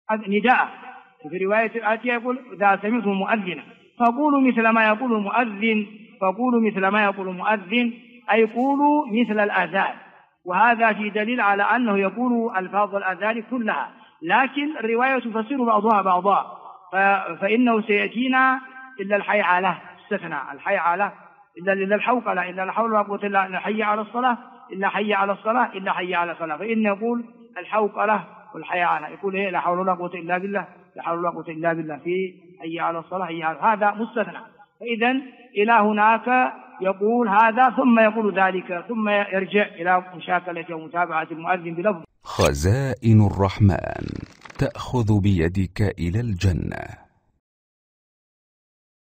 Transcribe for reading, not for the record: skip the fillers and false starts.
نداء. في رواية الآتية يقول إذا سمعتم مؤذنا فقولوا مثل ما يقول المؤذن، فقولوا مثل ما يقول المؤذن أي قولوا مثل الآذان. وهذا في دليل على أنه يقول ألفاظ الآذان كلها، لكن الرواية تفسر بعضها بعضا، فإنه سيأتينا إلا الحيعلة، استثناء الحيعلة إلا الحوقلة، إلا الحول ولا قوة إلا حي على الصلاة، إلا حي على الصلاة، إلا حي على الصلاة. فإن يقول الحوقلة والحيعلة، يقول إيه لا حول ولا قوة إلا بالله، لا حول ولا قوة إلا بالله في حي على الصلاة، حي على، هذا مستثنى. فإذا إلى هناك يقول هذا ثم يقول ذلك، ثم يرجع إلى مشاكلة ومتابعة المؤذن بلفظ. خزائن الرحمن تأخذ بيدك إلى الجنة.